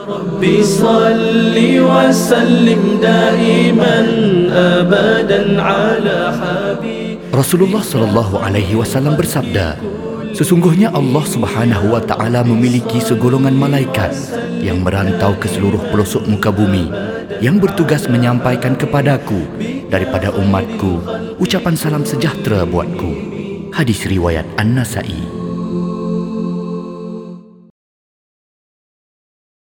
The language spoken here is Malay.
Rabbi salli wa sallim daiman abadan ala habib. Rasulullah sallallahu alaihi wasallam bersabda, sesungguhnya Allah Subhanahu wa taala memiliki segolongan malaikat yang merantau ke seluruh pelosok muka bumi yang bertugas menyampaikan kepadaku daripada umatku ucapan salam sejahtera buatku. Hadis riwayat An-Nasa'i.